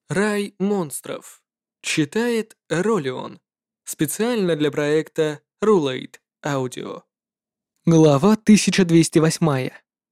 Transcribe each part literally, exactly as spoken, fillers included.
Рай монстров. Читает Ролион. Специально для проекта Rulate Audio. Глава тысяча двести восемь.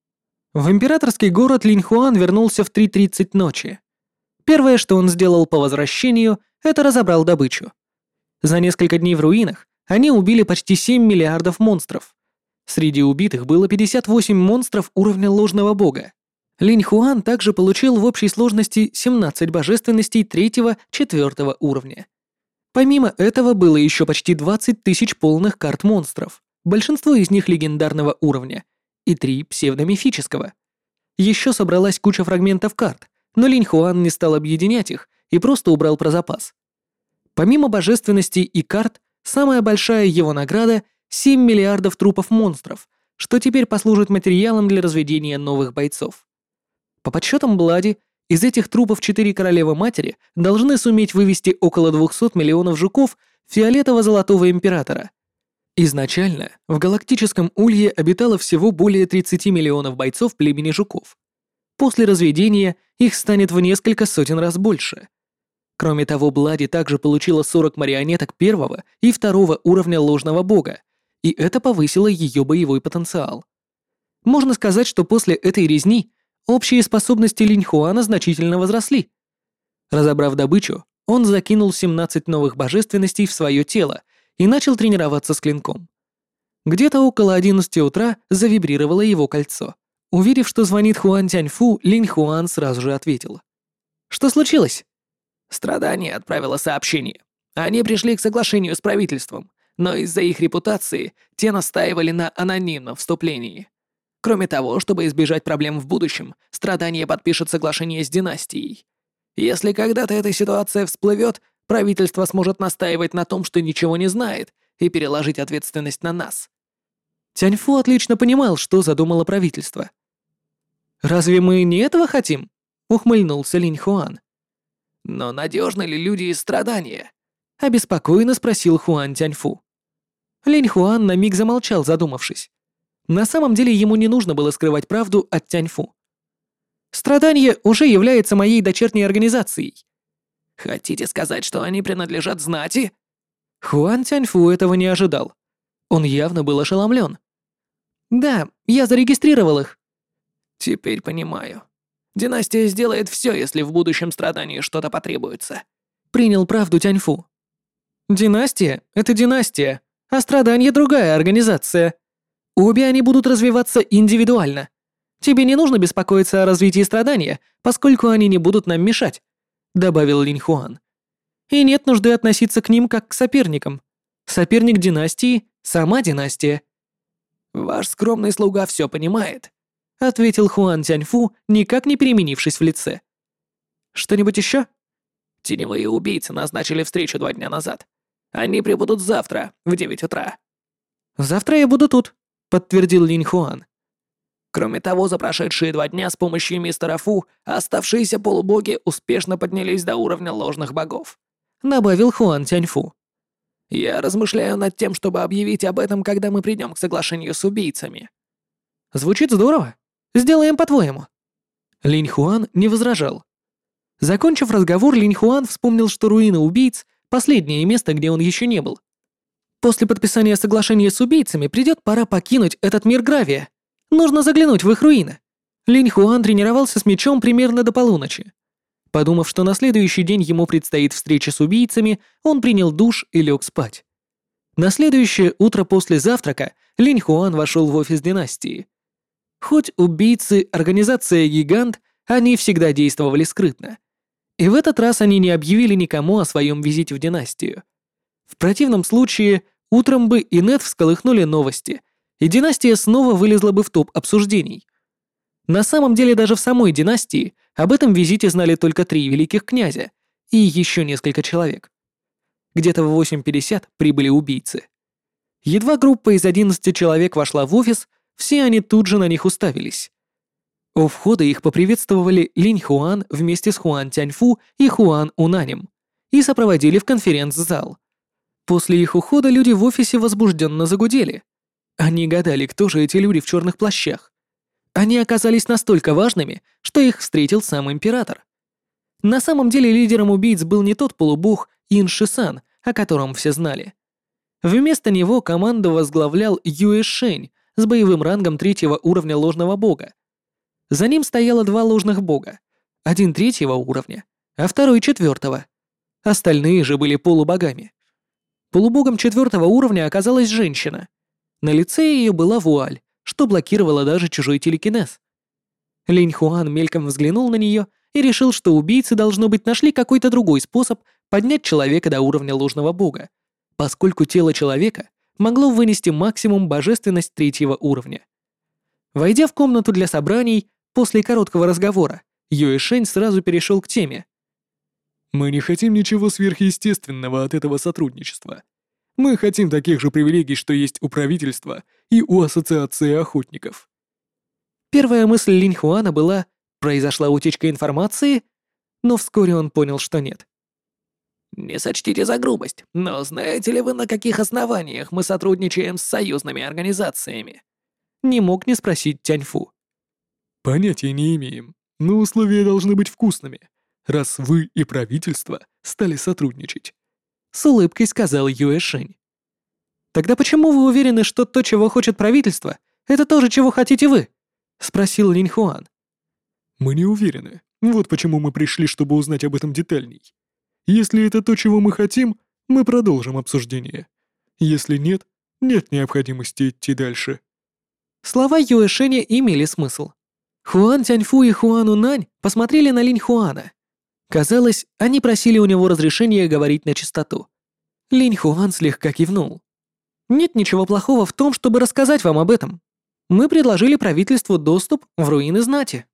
В императорский город Линьхуан вернулся в три тридцать ночи. Первое, что он сделал по возвращению, это разобрал добычу. За несколько дней в руинах они убили почти семь миллиардов монстров. Среди убитых было пятьдесят восемь монстров уровня ложного бога. Линьхуан также получил в общей сложности семнадцать божественностей третьего-четвертого уровня. Помимо этого было еще почти двадцать тысяч полных карт монстров, большинство из них легендарного уровня, и три псевдомифического. Еще собралась куча фрагментов карт, но Линьхуан не стал объединять их и просто убрал про запас. Помимо божественностей и карт, самая большая его награда — семь миллиардов трупов монстров, что теперь послужит материалом для разведения новых бойцов. По подсчетам Блади, из этих трупов четыре королевы-матери должны суметь вывести около двухсот миллионов жуков фиолетово-золотого императора. Изначально в галактическом улье обитало всего более тридцати миллионов бойцов племени жуков. После разведения их станет в несколько сотен раз больше. Кроме того, Блади также получила сорок марионеток первого и второго уровня ложного бога, и это повысило ее боевой потенциал. Можно сказать, что после этой резни общие способности Линьхуана значительно возросли. Разобрав добычу, он закинул семнадцать новых божественностей в свое тело и начал тренироваться с клинком. Где-то около одиннадцати утра завибрировало его кольцо. Увидев, что звонит Хуан Тяньфу, Линьхуан сразу же ответил. «Что случилось?» Страдание отправило сообщение. Они пришли к соглашению с правительством, но из-за их репутации те настаивали на анонимном вступлении. Кроме того, чтобы избежать проблем в будущем, Страдание подпишет соглашение с династией. Если когда-то эта ситуация всплывет, правительство сможет настаивать на том, что ничего не знает, и переложить ответственность на нас. Тяньфу отлично понимал, что задумало правительство. «Разве мы не этого хотим?» — ухмыльнулся Линьхуан. «Но надежны ли люди из Страдания?» — обеспокоенно спросил Хуан Тяньфу. Линьхуан на миг замолчал, задумавшись. На самом деле ему не нужно было скрывать правду от Тяньфу. «Страдание уже является моей дочерней организацией». «Хотите сказать, что они принадлежат знати?» Хуан Тяньфу этого не ожидал. Он явно был ошеломлен. «Да, я зарегистрировал их». «Теперь понимаю. Династия сделает все, если в будущем Страдании что-то потребуется», — принял правду Тяньфу. «Династия — это династия, а Страдание — другая организация. Обе они будут развиваться индивидуально. Тебе не нужно беспокоиться о развитии Страдания, поскольку они не будут нам мешать», — добавил Линьхуан. «И нет нужды относиться к ним как к соперникам. Соперник династии — сама династия». «Ваш скромный слуга все понимает», — ответил Хуан Тяньфу, никак не переменившись в лице. «Что-нибудь еще?» «Теневые убийцы назначили встречу два дня назад. Они прибудут завтра в девять утра». «Завтра я буду тут», — подтвердил Линьхуан. Кроме того, за прошедшие два дня с помощью мистера Фу оставшиеся полубоги успешно поднялись до уровня ложных богов», — добавил Хуан Тяньфу. «Я размышляю над тем, чтобы объявить об этом, когда мы придем к соглашению с убийцами». «Звучит здорово. Сделаем по-твоему». Линьхуан не возражал. Закончив разговор, Линьхуан вспомнил, что руины убийц — последнее место, где он еще не был. После подписания соглашения с убийцами придет пора покинуть этот мир гравия. Нужно заглянуть в их руины. Линьхуан тренировался с мечом примерно до полуночи. Подумав, что на следующий день ему предстоит встреча с убийцами, он принял душ и лег спать. На следующее утро после завтрака Линьхуан вошел в офис династии. Хоть убийцы — организация «Гигант», они всегда действовали скрытно. И в этот раз они не объявили никому о своем визите в династию. В противном случае утром бы и нет всколыхнули новости, и династия снова вылезла бы в топ обсуждений. На самом деле даже в самой династии об этом визите знали только три великих князя и еще несколько человек. Где-то в восемь пятьдесят прибыли убийцы. Едва группа из одиннадцати человек вошла в офис, все они тут же на них уставились. У входа их поприветствовали Линьхуан вместе с Хуан Тяньфу и Хуан Унанем и сопроводили в конференц-зал. После их ухода люди в офисе возбужденно загудели. Они гадали, кто же эти люди в черных плащах. Они оказались настолько важными, что их встретил сам император. На самом деле лидером убийц был не тот полубог Ин Шисан, о котором все знали. Вместо него команду возглавлял Юэ Шэнь с боевым рангом третьего уровня ложного бога. За ним стояло два ложных бога, один третьего уровня, а второй четвертого. Остальные же были полубогами. Полубогом четвертого уровня оказалась женщина. На лице ее была вуаль, что блокировало даже чужой телекинез. Линь Хуан мельком взглянул на нее и решил, что убийцы, должно быть, нашли какой-то другой способ поднять человека до уровня ложного бога, поскольку тело человека могло вынести максимум божественность третьего уровня. Войдя в комнату для собраний, после короткого разговора, Юэ Шэнь сразу перешел к теме. «Мы не хотим ничего сверхъестественного от этого сотрудничества. Мы хотим таких же привилегий, что есть у правительства и у Ассоциации охотников». Первая мысль Линь Хуана была «произошла утечка информации?», но вскоре он понял, что нет. «Не сочтите за грубость, но знаете ли вы, на каких основаниях мы сотрудничаем с союзными организациями?» Не мог не спросить Тяньфу. «Понятия не имеем, но условия должны быть вкусными, раз вы и правительство стали сотрудничать», — с улыбкой сказал Юэ Шэнь. «Тогда почему вы уверены, что то, чего хочет правительство, это то же, чего хотите вы?» — спросил Линь Хуан. «Мы не уверены. Вот почему мы пришли, чтобы узнать об этом детальней. Если это то, чего мы хотим, мы продолжим обсуждение. Если нет, нет необходимости идти дальше». Слова Юэ Шэня имели смысл. Хуан Тяньфу и Хуан Унань посмотрели на Линь Хуана. Казалось, они просили у него разрешения говорить на чистоту. Линь Хуан слегка кивнул. «Нет ничего плохого в том, чтобы рассказать вам об этом. Мы предложили правительству доступ в руины знати».